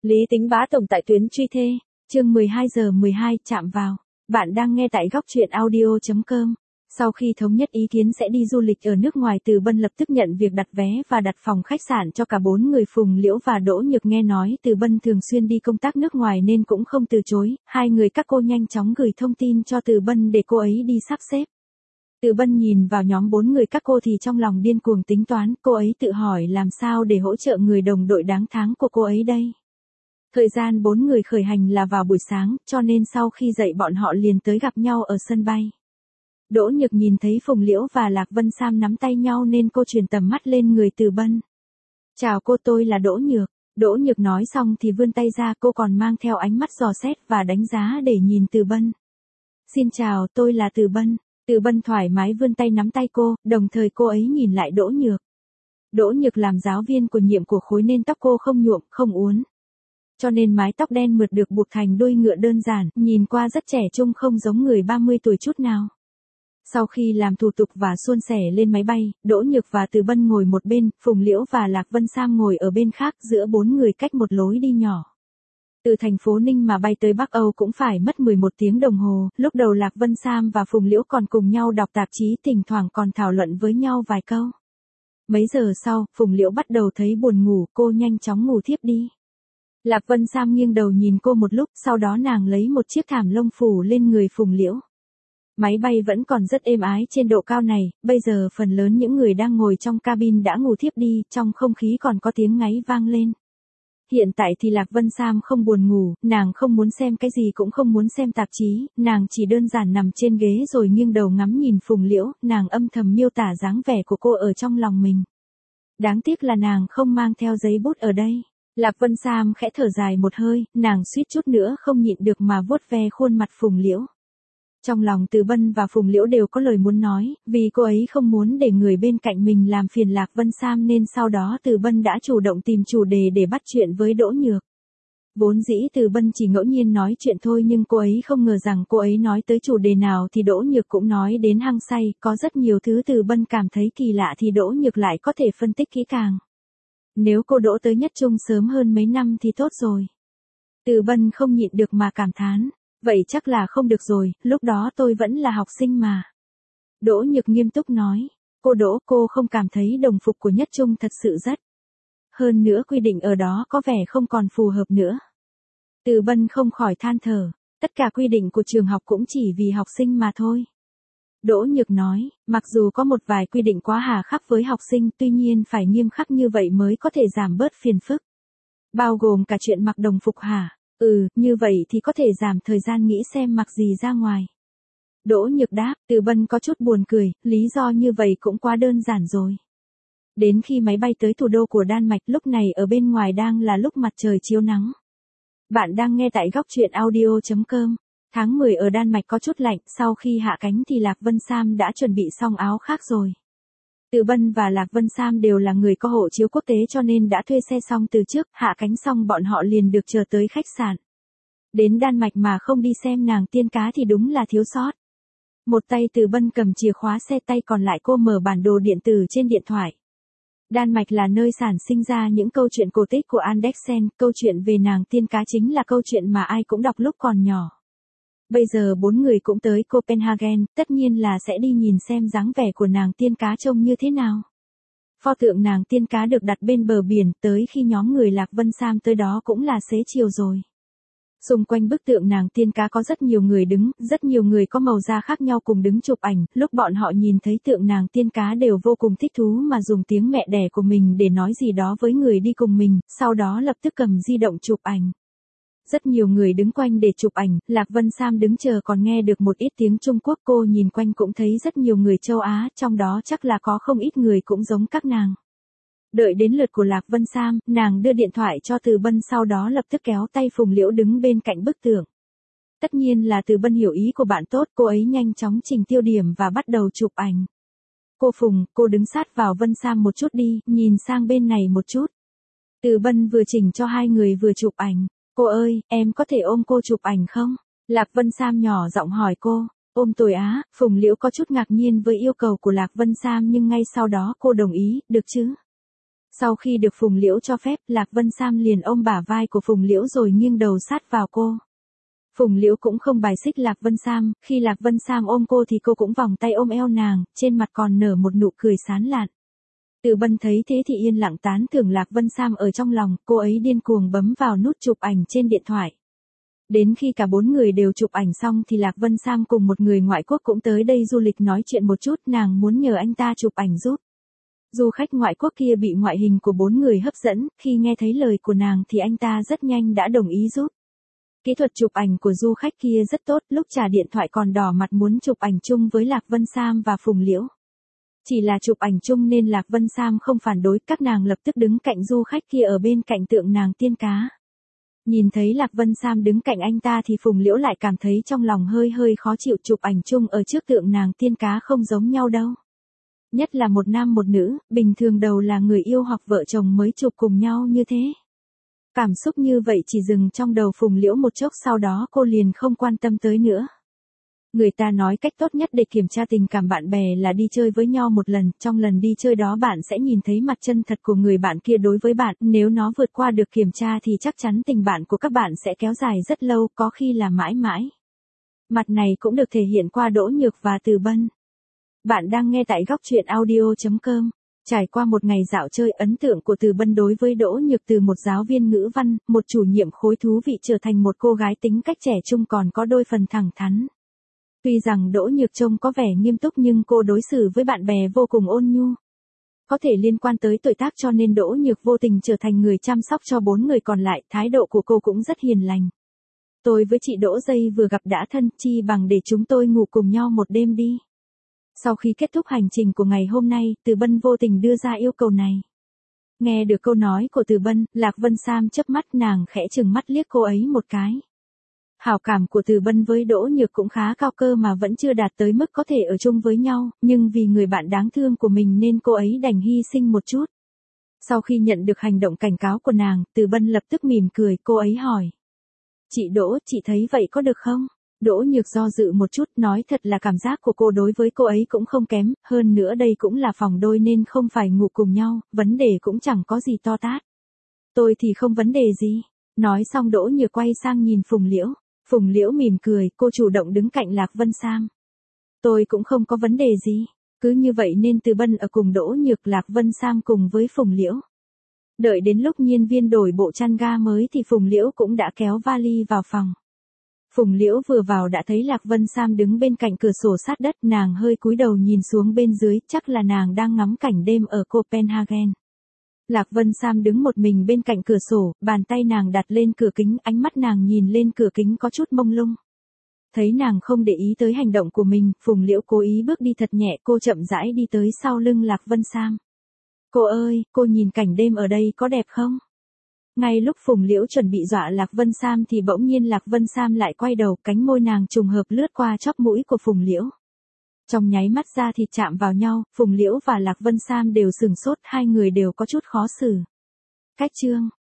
Lý Tính bá tổng tại tuyến truy thê, chương 12 giờ 12 chạm vào. Bạn đang nghe tại góc truyện audio.com. Sau khi thống nhất ý kiến sẽ đi du lịch ở nước ngoài, Từ Bân lập tức nhận việc đặt vé và đặt phòng khách sạn cho cả 4 người. Phùng Liễu và Đỗ Nhược nghe nói Từ Bân thường xuyên đi công tác nước ngoài nên cũng không từ chối, hai người các cô nhanh chóng gửi thông tin cho Từ Bân để cô ấy đi sắp xếp. Từ Bân nhìn vào nhóm 4 người các cô thì trong lòng điên cuồng tính toán, cô ấy tự hỏi làm sao để hỗ trợ người đồng đội đáng tháng của cô ấy đây. Thời gian 4 người khởi hành là vào buổi sáng, cho nên sau khi dậy bọn họ liền tới gặp nhau ở sân bay. Đỗ Nhược nhìn thấy Phùng Liễu và Lạc Vân Sam nắm tay nhau nên cô chuyển tầm mắt lên người Từ Bân. Chào cô, tôi là Đỗ Nhược. Đỗ Nhược nói xong thì vươn tay ra, cô còn mang theo ánh mắt dò xét và đánh giá để nhìn Từ Bân. Xin chào, tôi là Từ Bân. Từ Bân thoải mái vươn tay nắm tay cô, đồng thời cô ấy nhìn lại Đỗ Nhược. Đỗ Nhược làm giáo viên của nhiệm của khối nên tóc cô không nhuộm, không uốn. Cho nên mái tóc đen mượt được buộc thành đuôi ngựa đơn giản, nhìn qua rất trẻ trung, không giống người 30 tuổi chút nào. Sau khi làm thủ tục và suôn sẻ lên máy bay, Đỗ Nhược và Từ Bân ngồi một bên, Phùng Liễu và Lạc Vân Sam ngồi ở bên khác, giữa 4 người cách một lối đi nhỏ. Từ thành phố Ninh mà bay tới Bắc Âu cũng phải mất 11 tiếng đồng hồ, lúc đầu Lạc Vân Sam và Phùng Liễu còn cùng nhau đọc tạp chí, thỉnh thoảng còn thảo luận với nhau vài câu. Mấy giờ sau, Phùng Liễu bắt đầu thấy buồn ngủ, cô nhanh chóng ngủ thiếp đi. Lạc Vân Sam nghiêng đầu nhìn cô một lúc, sau đó nàng lấy một chiếc thảm lông phủ lên người Phùng Liễu. Máy bay vẫn còn rất êm ái trên độ cao này, bây giờ phần lớn những người đang ngồi trong cabin đã ngủ thiếp đi, trong không khí còn có tiếng ngáy vang lên. Hiện tại thì Lạc Vân Sam không buồn ngủ, nàng không muốn xem cái gì, cũng không muốn xem tạp chí, nàng chỉ đơn giản nằm trên ghế rồi nghiêng đầu ngắm nhìn Phùng Liễu, nàng âm thầm miêu tả dáng vẻ của cô ở trong lòng mình. Đáng tiếc là nàng không mang theo giấy bút ở đây. Lạc Vân Sam khẽ thở dài một hơi, nàng suýt chút nữa không nhịn được mà vuốt ve khuôn mặt Phùng Liễu. Trong lòng Từ Bân và Phùng Liễu đều có lời muốn nói, vì cô ấy không muốn để người bên cạnh mình làm phiền Lạc Vân Sam nên sau đó Từ Bân đã chủ động tìm chủ đề để bắt chuyện với Đỗ Nhược. Vốn dĩ Từ Bân chỉ ngẫu nhiên nói chuyện thôi, nhưng cô ấy không ngờ rằng cô ấy nói tới chủ đề nào thì Đỗ Nhược cũng nói đến hăng say, có rất nhiều thứ Từ Bân cảm thấy kỳ lạ thì Đỗ Nhược lại có thể phân tích kỹ càng. Nếu cô đỗ tới nhất trung sớm hơn mấy năm thì tốt rồi. Từ Bân không nhịn được mà cảm thán. Vậy chắc là không được rồi, lúc đó tôi vẫn là học sinh mà. Đỗ Nhược nghiêm túc nói. Cô đỗ, cô không cảm thấy đồng phục của nhất trung thật sự rất. Hơn nữa quy định ở đó có vẻ không còn phù hợp nữa. Từ Bân không khỏi than thở. Tất cả quy định của trường học cũng chỉ vì học sinh mà thôi. Đỗ Nhược nói, mặc dù có một vài quy định quá hà khắc với học sinh, tuy nhiên phải nghiêm khắc như vậy mới có thể giảm bớt phiền phức. Bao gồm cả chuyện mặc đồng phục hả? Như vậy thì có thể giảm thời gian nghĩ xem mặc gì ra ngoài. Đỗ Nhược đáp, Từ Bân có chút buồn cười, lý do như vậy cũng quá đơn giản rồi. Đến khi máy bay tới thủ đô của Đan Mạch, lúc này ở bên ngoài đang là lúc mặt trời chiếu nắng. Bạn đang nghe tại góc truyện audio.com. Tháng 10 ở Đan Mạch có chút lạnh, sau khi hạ cánh thì Lạc Vân Sam đã chuẩn bị xong áo khác rồi. Từ Bân và Lạc Vân Sam đều là người có hộ chiếu quốc tế cho nên đã thuê xe xong từ trước, hạ cánh xong bọn họ liền được chờ tới khách sạn. Đến Đan Mạch mà không đi xem nàng tiên cá thì đúng là thiếu sót. Một tay Từ Bân cầm chìa khóa xe, tay còn lại cô mở bản đồ điện tử trên điện thoại. Đan Mạch là nơi sản sinh ra những câu chuyện cổ tích của Andersen, câu chuyện về nàng tiên cá chính là câu chuyện mà ai cũng đọc lúc còn nhỏ. Bây giờ 4 người cũng tới Copenhagen, tất nhiên là sẽ đi nhìn xem dáng vẻ của nàng tiên cá trông như thế nào. Pho tượng nàng tiên cá được đặt bên bờ biển, tới khi nhóm người Lạc Vân Sam tới đó cũng là xế chiều rồi. Xung quanh bức tượng nàng tiên cá có rất nhiều người đứng, rất nhiều người có màu da khác nhau cùng đứng chụp ảnh, lúc bọn họ nhìn thấy tượng nàng tiên cá đều vô cùng thích thú mà dùng tiếng mẹ đẻ của mình để nói gì đó với người đi cùng mình, sau đó lập tức cầm di động chụp ảnh. Rất nhiều người đứng quanh để chụp ảnh, Lạc Vân Sam đứng chờ còn nghe được một ít tiếng Trung Quốc, cô nhìn quanh cũng thấy rất nhiều người châu Á, trong đó chắc là có không ít người cũng giống các nàng. Đợi đến lượt của Lạc Vân Sam, nàng đưa điện thoại cho Từ Bân, sau đó lập tức kéo tay Phùng Liễu đứng bên cạnh bức tượng. Tất nhiên là Từ Bân hiểu ý của bạn tốt, cô ấy nhanh chóng chỉnh tiêu điểm và bắt đầu chụp ảnh. Cô Phùng, cô đứng sát vào Vân Sam một chút đi, nhìn sang bên này một chút. Từ Bân vừa chỉnh cho hai người vừa chụp ảnh. Cô ơi, em có thể ôm cô chụp ảnh không? Lạc Vân Sam nhỏ giọng hỏi cô. Ôm tôi á? Phùng Liễu có chút ngạc nhiên với yêu cầu của Lạc Vân Sam nhưng ngay sau đó cô đồng ý, được chứ? Sau khi được Phùng Liễu cho phép, Lạc Vân Sam liền ôm bả vai của Phùng Liễu rồi nghiêng đầu sát vào cô. Phùng Liễu cũng không bài xích Lạc Vân Sam, khi Lạc Vân Sam ôm cô thì cô cũng vòng tay ôm eo nàng, trên mặt còn nở một nụ cười sán lạn. Từ Bân thấy thế thì yên lặng tán thưởng Lạc Vân Sam ở trong lòng, cô ấy điên cuồng bấm vào nút chụp ảnh trên điện thoại. Đến khi cả 4 người đều chụp ảnh xong thì Lạc Vân Sam cùng một người ngoại quốc cũng tới đây du lịch nói chuyện một chút, nàng muốn nhờ anh ta chụp ảnh giúp. Du khách ngoại quốc kia bị ngoại hình của 4 người hấp dẫn, khi nghe thấy lời của nàng thì anh ta rất nhanh đã đồng ý giúp. Kỹ thuật chụp ảnh của du khách kia rất tốt, lúc trả điện thoại còn đỏ mặt muốn chụp ảnh chung với Lạc Vân Sam và Phùng Liễu. Chỉ là chụp ảnh chung nên Lạc Vân Sam không phản đối, các nàng lập tức đứng cạnh du khách kia ở bên cạnh tượng nàng tiên cá. Nhìn thấy Lạc Vân Sam đứng cạnh anh ta thì Phùng Liễu lại cảm thấy trong lòng hơi hơi khó chịu, chụp ảnh chung ở trước tượng nàng tiên cá không giống nhau đâu. Nhất là một nam một nữ, bình thường đầu là người yêu hoặc vợ chồng mới chụp cùng nhau như thế. Cảm xúc như vậy chỉ dừng trong đầu Phùng Liễu một chốc, sau đó cô liền không quan tâm tới nữa. Người ta nói cách tốt nhất để kiểm tra tình cảm bạn bè là đi chơi với nhau một lần, trong lần đi chơi đó bạn sẽ nhìn thấy mặt chân thật của người bạn kia đối với bạn, nếu nó vượt qua được kiểm tra thì chắc chắn tình bạn của các bạn sẽ kéo dài rất lâu, có khi là mãi mãi. Mặt này cũng được thể hiện qua Đỗ Nhược và Từ Bân. Bạn đang nghe tại góc truyện audio.com. Trải qua một ngày dạo chơi, ấn tượng của Từ Bân đối với Đỗ Nhược từ một giáo viên ngữ văn, một chủ nhiệm khối thú vị trở thành một cô gái tính cách trẻ trung còn có đôi phần thẳng thắn. Tuy rằng Đỗ Nhược trông có vẻ nghiêm túc nhưng cô đối xử với bạn bè vô cùng ôn nhu. Có thể liên quan tới tuổi tác cho nên Đỗ Nhược vô tình trở thành người chăm sóc cho 4 người còn lại, thái độ của cô cũng rất hiền lành. Tôi với chị Đỗ Dây vừa gặp đã thân, chi bằng để chúng tôi ngủ cùng nhau một đêm đi. Sau khi kết thúc hành trình của ngày hôm nay, Từ Bân vô tình đưa ra yêu cầu này. Nghe được câu nói của Từ Bân, Lạc Vân Sam chớp mắt, nàng khẽ trừng mắt liếc cô ấy một cái. Hảo cảm của Từ Bân với Đỗ Nhược cũng khá cao cơ mà vẫn chưa đạt tới mức có thể ở chung với nhau, nhưng vì người bạn đáng thương của mình nên cô ấy đành hy sinh một chút. Sau khi nhận được hành động cảnh cáo của nàng, Từ Bân lập tức mỉm cười, cô ấy hỏi. Chị Đỗ, chị thấy vậy có được không? Đỗ Nhược do dự một chút, nói thật là cảm giác của cô đối với cô ấy cũng không kém, hơn nữa đây cũng là phòng đôi nên không phải ngủ cùng nhau, vấn đề cũng chẳng có gì to tát. Tôi thì không vấn đề gì. Nói xong Đỗ Nhược quay sang nhìn Phùng Liễu. Phùng Liễu mỉm cười, cô chủ động đứng cạnh Lạc Vân Sam. Tôi cũng không có vấn đề gì. Cứ như vậy nên Từ Bân ở cùng Đỗ Nhược, Lạc Vân Sam cùng với Phùng Liễu. Đợi đến lúc Nhiên Viên đổi bộ chăn ga mới thì Phùng Liễu cũng đã kéo vali vào phòng. Phùng Liễu vừa vào đã thấy Lạc Vân Sam đứng bên cạnh cửa sổ sát đất, nàng hơi cúi đầu nhìn xuống bên dưới, chắc là nàng đang ngắm cảnh đêm ở Copenhagen. Lạc Vân Sam đứng một mình bên cạnh cửa sổ, bàn tay nàng đặt lên cửa kính, ánh mắt nàng nhìn lên cửa kính có chút mông lung. Thấy nàng không để ý tới hành động của mình, Phùng Liễu cố ý bước đi thật nhẹ, cô chậm rãi đi tới sau lưng Lạc Vân Sam. Cô ơi, cô nhìn cảnh đêm ở đây có đẹp không? Ngay lúc Phùng Liễu chuẩn bị dọa Lạc Vân Sam thì bỗng nhiên Lạc Vân Sam lại quay đầu, cánh môi nàng trùng hợp lướt qua chóp mũi của Phùng Liễu. Trong nháy mắt da thịt chạm vào nhau, Phùng Liễu và Lạc Vân Sam đều sừng sốt, hai người đều có chút khó xử. Cách chương